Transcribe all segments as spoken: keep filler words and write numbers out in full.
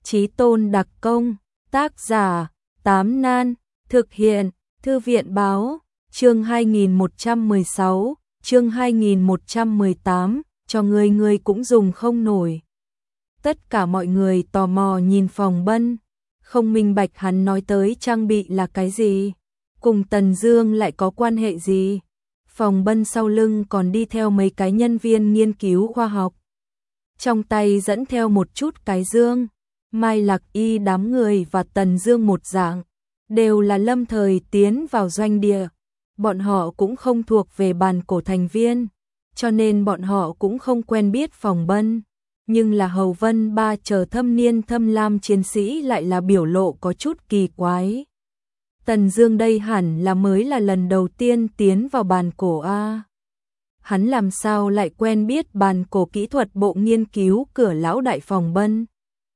Chí tôn đặc công, tác giả, Tám Nan, thực hiện, Thư viện báo, chương hai nghìn một trăm mười sáu, chương hai nghìn một trăm mười tám, cho người người cũng dùng không nổi. Tất cả mọi người tò mò nhìn Phòng Bân, không minh bạch hắn nói tới trang bị là cái gì, cùng Tần Dương lại có quan hệ gì. Phòng Bân sau lưng còn đi theo mấy cái nhân viên nghiên cứu khoa học, trong tay dẫn theo một chút cái dương. Mai Lạc Y đám người và Tần Dương một dạng, đều là lâm thời tiến vào doanh địa. Bọn họ cũng không thuộc về bàn cổ thành viên, cho nên bọn họ cũng không quen biết Phòng Bân. Nhưng là Hầu Vân Ba chờ thâm niên thâm lam chiến sĩ lại là biểu lộ có chút kỳ quái. Tần Dương đây hẳn là mới là lần đầu tiên tiến vào bàn cổ a. Hắn làm sao lại quen biết bàn cổ kỹ thuật bộ nghiên cứu cửa lão đại Phòng Bân?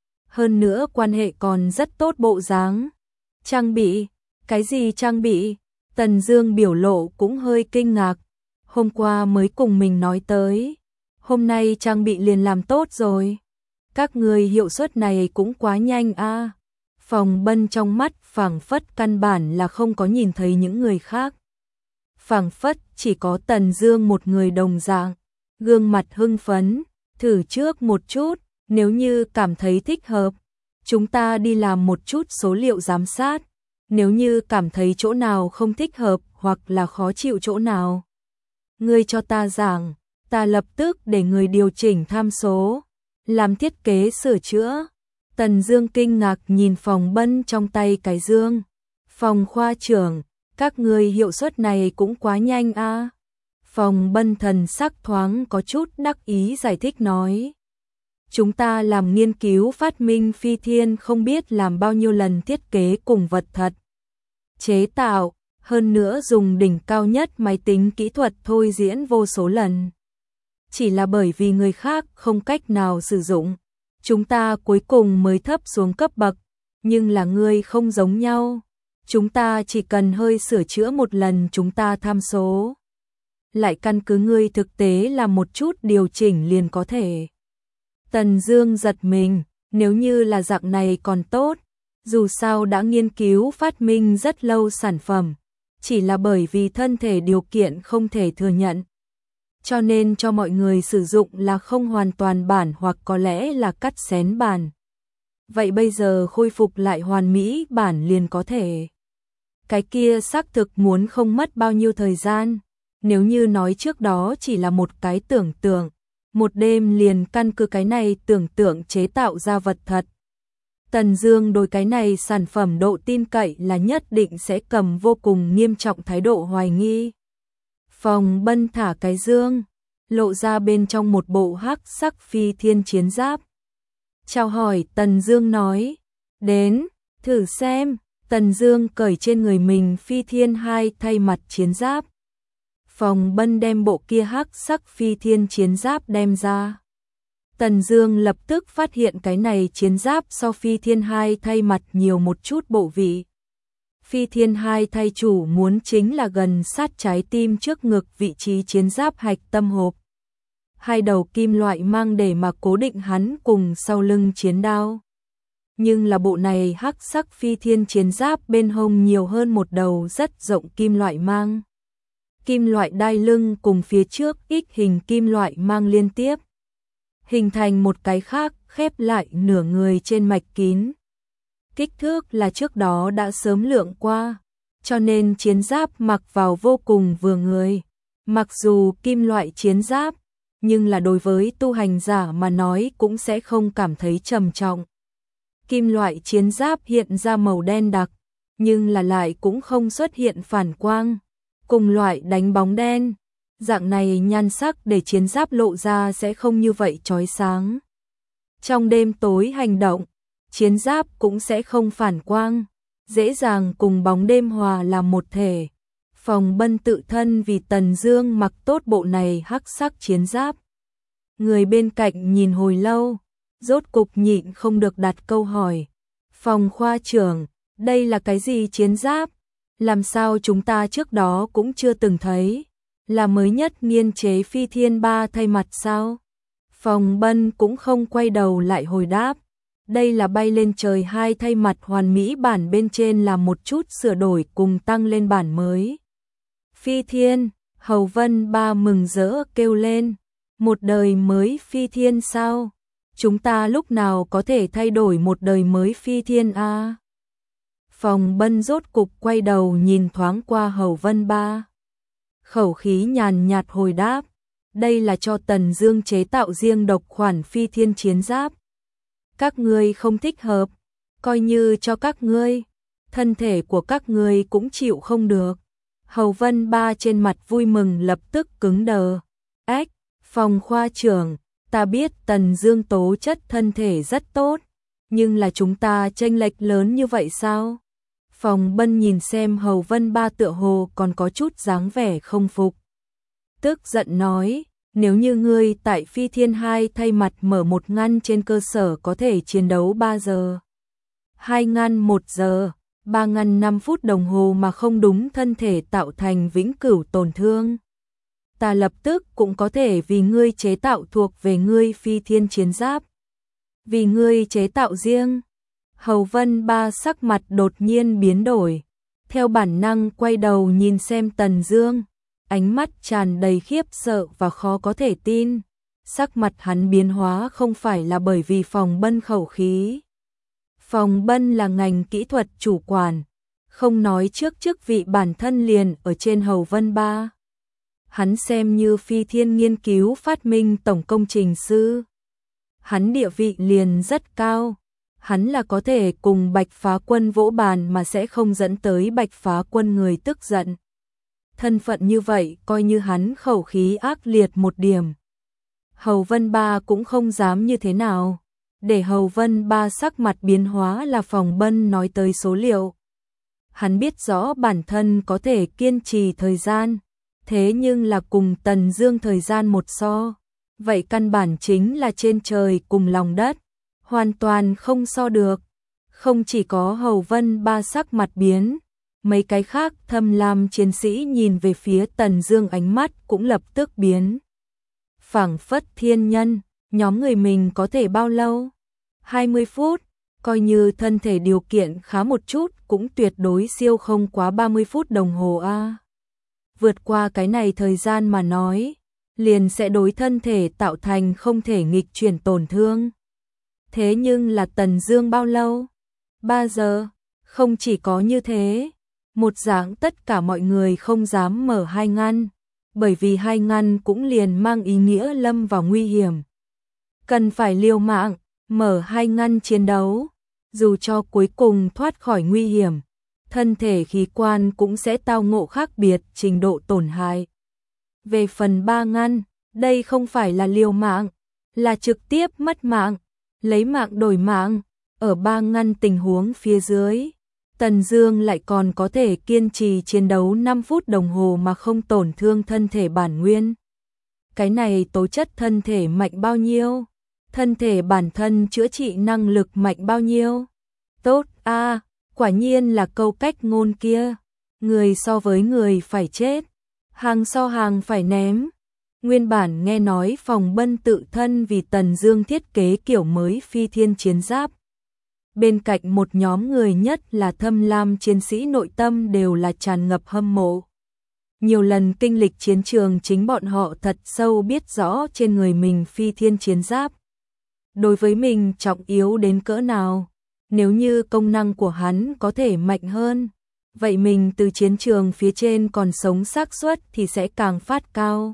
Hơn nữa quan hệ còn rất tốt bộ dáng. Trang bị? Cái gì trang bị? Tần Dương biểu lộ cũng hơi kinh ngạc. Hôm qua mới cùng mình nói tới, hôm nay trang bị liền làm tốt rồi. Các người hiệu suất này cũng quá nhanh a. Phòng Bân trong mắt phảng phất căn bản là không có nhìn thấy những người khác. Phảng phất chỉ có Tần Dương một người đồng dạng, gương mặt hưng phấn, thử trước một chút, nếu như cảm thấy thích hợp, chúng ta đi làm một chút số liệu giám sát, nếu như cảm thấy chỗ nào không thích hợp hoặc là khó chịu chỗ nào, ngươi cho ta giảng, ta lập tức để người điều chỉnh tham số, làm thiết kế sửa chữa. Tần Dương kinh ngạc nhìn Phòng Bân trong tay cái dương. Phòng khoa trưởng, các người hiệu suất này cũng quá nhanh a. Phòng Bân thần sắc thoáng có chút đắc ý giải thích nói. Chúng ta làm nghiên cứu phát minh phi thiên không biết làm bao nhiêu lần thiết kế cùng vật thật. Chế tạo, hơn nữa dùng đỉnh cao nhất máy tính kỹ thuật thôi diễn vô số lần. Chỉ là bởi vì người khác không cách nào sử dụng, chúng ta cuối cùng mới thấp xuống cấp bậc, nhưng là ngươi không giống nhau. Chúng ta chỉ cần hơi sửa chữa một lần chúng ta tham số, lại căn cứ ngươi thực tế làm một chút điều chỉnh liền có thể. Tần Dương giật mình, nếu như là dạng này còn tốt, dù sao đã nghiên cứu phát minh rất lâu sản phẩm, chỉ là bởi vì thân thể điều kiện không thể thừa nhận, cho nên cho mọi người sử dụng là không hoàn toàn bản hoặc có lẽ là cắt xén bản. Vậy bây giờ khôi phục lại hoàn mỹ bản liền có thể. Cái kia xác thực muốn không mất bao nhiêu thời gian, nếu như nói trước đó chỉ là một cái tưởng tượng, một đêm liền căn cứ cái này tưởng tượng chế tạo ra vật thật. Tần Dương đối cái này sản phẩm độ tin cậy là nhất định sẽ cầm vô cùng nghiêm trọng thái độ hoài nghi. Phòng Bân thả cái dương, lộ ra bên trong một bộ hắc sắc phi thiên chiến giáp. Chào hỏi, Tần Dương nói, đến, thử xem. Tần Dương cởi trên người mình phi thiên hai thay mặt chiến giáp. Phòng Bân đem bộ kia hắc sắc phi thiên chiến giáp đem ra. Tần Dương lập tức phát hiện cái này chiến giáp so phi thiên hai thay mặt nhiều một chút bộ vị. Phi thiên hai thay chủ muốn chính là gần sát trái tim trước ngực vị trí chiến giáp hạch tâm hộp. Hai đầu kim loại mang để mà cố định hắn cùng sau lưng chiến đao. Nhưng là bộ này hắc sắc phi thiên chiến giáp bên hông nhiều hơn một đầu rất rộng kim loại mang. Kim loại đai lưng cùng phía trước ít hình kim loại mang liên tiếp, hình thành một cái khác khép lại nửa người trên mạch kín. Kích thước là trước đó đã sớm lượng qua, cho nên chiến giáp mặc vào vô cùng vừa người. Mặc dù kim loại chiến giáp, nhưng là đối với tu hành giả mà nói cũng sẽ không cảm thấy trầm trọng. Kim loại chiến giáp hiện ra màu đen đặc, nhưng là lại cũng không xuất hiện phản quang, cùng loại đánh bóng đen. Dạng này nhan sắc để chiến giáp lộ ra sẽ không như vậy chói sáng. Trong đêm tối hành động, chiến giáp cũng sẽ không phản quang, dễ dàng cùng bóng đêm hòa làm một thể. Phòng Bân tự thân vì Tần Dương mặc tốt bộ này hắc sắc chiến giáp. Người bên cạnh nhìn hồi lâu, rốt cục nhịn không được đặt câu hỏi. Phòng khoa trưởng, đây là cái gì chiến giáp? Làm sao chúng ta trước đó cũng chưa từng thấy? Là mới nhất nghiên chế phi thiên ba thay mặt sao? Phòng Bân cũng không quay đầu lại hồi đáp. Đây là bay lên trời hai thay mặt hoàn mỹ bản bên trên là một chút sửa đổi cùng tăng lên bản mới. Phi thiên, Hầu Vân Ba mừng rỡ kêu lên, một đời mới phi thiên sao? Chúng ta lúc nào có thể thay đổi một đời mới phi thiên a? À? Phòng Bân rốt cục quay đầu nhìn thoáng qua Hầu Vân Ba. Khẩu khí nhàn nhạt hồi đáp, đây là cho Tần Dương chế tạo riêng độc khoản phi thiên chiến giáp. Các ngươi không thích hợp, coi như cho các ngươi, thân thể của các ngươi cũng chịu không được. Hầu Vân Ba trên mặt vui mừng lập tức cứng đờ. Ách, Phòng khoa trưởng, ta biết Tần Dương tố chất thân thể rất tốt, nhưng là chúng ta chênh lệch lớn như vậy sao? Phòng Bân nhìn xem Hầu Vân Ba tựa hồ còn có chút dáng vẻ không phục. Tức giận nói, nếu như ngươi tại Phi Thiên hai thay mặt mở một ngăn trên cơ sở có thể chiến đấu ba giờ, hai ngăn một giờ, ba ngăn năm phút đồng hồ mà không đúng thân thể tạo thành vĩnh cửu tổn thương, ta lập tức cũng có thể vì ngươi chế tạo thuộc về ngươi Phi Thiên chiến giáp. Vì ngươi chế tạo riêng. Hầu Vân Ba sắc mặt đột nhiên biến đổi, theo bản năng quay đầu nhìn xem Tần Dương, ánh mắt tràn đầy khiếp sợ và khó có thể tin. Sắc mặt hắn biến hóa không phải là bởi vì Phòng Bân khẩu khí. Phòng Bân là ngành kỹ thuật chủ quản, không nói trước chức vị bản thân liền ở trên Hầu Vân Ba. Hắn xem như Phi Thiên nghiên cứu phát minh tổng công trình sư. Hắn địa vị liền rất cao. Hắn là có thể cùng Bạch Phá Quân vỗ bàn mà sẽ không dẫn tới Bạch Phá Quân người tức giận. Thân phận như vậy coi như hắn khẩu khí ác liệt một điểm. Hầu Vân Ba cũng không dám như thế nào. Để Hầu Vân Ba sắc mặt biến hóa là Phòng Bân nói tới số liệu. Hắn biết rõ bản thân có thể kiên trì thời gian, thế nhưng là cùng Tần Dương thời gian một so. Vậy căn bản chính là trên trời cùng lòng đất. Hoàn toàn không so được. Không chỉ có Hầu Vân Ba sắc mặt biến, mấy cái khác thâm lam chiến sĩ nhìn về phía Tần Dương ánh mắt cũng lập tức biến. Phảng phất thiên nhân, nhóm người mình có thể bao lâu? hai mươi phút, coi như thân thể điều kiện khá một chút cũng tuyệt đối siêu không quá ba mươi phút đồng hồ a. Vượt qua cái này thời gian mà nói, liền sẽ đối thân thể tạo thành không thể nghịch chuyển tổn thương. Thế nhưng là Tần Dương bao lâu? ba giờ, không chỉ có như thế, một dạng tất cả mọi người không dám mở hai ngăn, bởi vì hai ngăn cũng liền mang ý nghĩa lâm vào nguy hiểm. Cần phải liều mạng, mở hai ngăn chiến đấu, dù cho cuối cùng thoát khỏi nguy hiểm, thân thể khí quan cũng sẽ tao ngộ khác biệt trình độ tổn hại. Về phần ba ngăn, đây không phải là liều mạng, là trực tiếp mất mạng. Lấy mạng đổi mạng, ở ba ngăn tình huống phía dưới, Tần Dương lại còn có thể kiên trì chiến đấu năm phút đồng hồ mà không tổn thương thân thể bản nguyên. Cái này tố chất thân thể mạnh bao nhiêu? Thân thể bản thân chữa trị năng lực mạnh bao nhiêu? Tốt a, à, quả nhiên là câu cách ngôn kia, người so với người phải chết, hàng so hàng phải ném. Nguyên bản nghe nói Phòng Bân tự thân vì Tần Dương thiết kế kiểu mới Phi Thiên chiến giáp. Bên cạnh một nhóm người nhất là thâm lam chiến sĩ nội tâm đều là tràn ngập hâm mộ. Nhiều lần kinh lịch chiến trường chính bọn họ thật sâu biết rõ trên người mình Phi Thiên chiến giáp. Đối với mình trọng yếu đến cỡ nào, nếu như công năng của hắn có thể mạnh hơn, vậy mình từ chiến trường phía trên còn sống xác suất thì sẽ càng phát cao.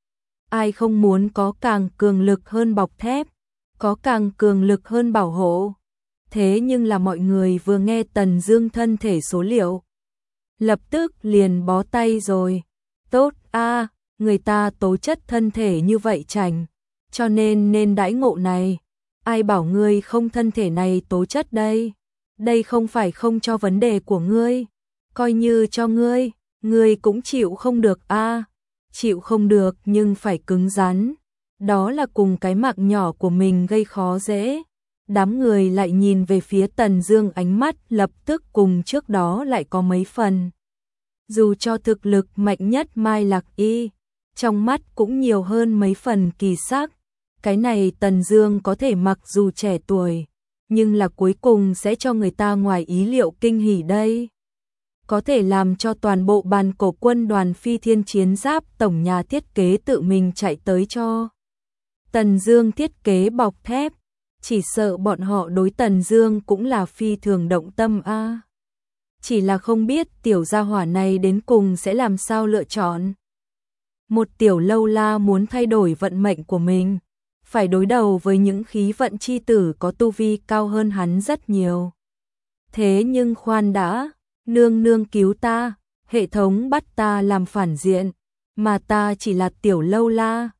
Ai không muốn có càng cường lực hơn bọc thép, có càng cường lực hơn bảo hộ. Thế nhưng là mọi người vừa nghe Tần Dương thân thể số liệu, lập tức liền bó tay rồi. Tốt a, à, người ta tố chất thân thể như vậy chảnh, cho nên nên đãi ngộ này. Ai bảo ngươi không thân thể này tố chất đây? Đây không phải không cho vấn đề của ngươi, coi như cho ngươi, ngươi cũng chịu không được a. À. Chịu không được nhưng phải cứng rắn, đó là cùng cái mạng nhỏ của mình gây khó dễ. Đám người lại nhìn về phía Tần Dương ánh mắt lập tức cùng trước đó lại có mấy phần. Dù cho thực lực mạnh nhất Mai Lạc Y, trong mắt cũng nhiều hơn mấy phần kỳ sắc. Cái này Tần Dương có thể mặc dù trẻ tuổi, nhưng là cuối cùng sẽ cho người ta ngoài ý liệu kinh hỉ đây. Có thể làm cho toàn bộ bàn cổ quân đoàn phi thiên chiến giáp tổng nhà thiết kế tự mình chạy tới cho Tần Dương thiết kế bọc thép, chỉ sợ bọn họ đối Tần Dương cũng là phi thường động tâm a. À. Chỉ là không biết tiểu gia hỏa này đến cùng sẽ làm sao lựa chọn. Một tiểu lâu la muốn thay đổi vận mệnh của mình, phải đối đầu với những khí vận chi tử có tu vi cao hơn hắn rất nhiều. Thế nhưng khoan đã, nương nương cứu ta, hệ thống bắt ta làm phản diện, mà ta chỉ là tiểu lâu la,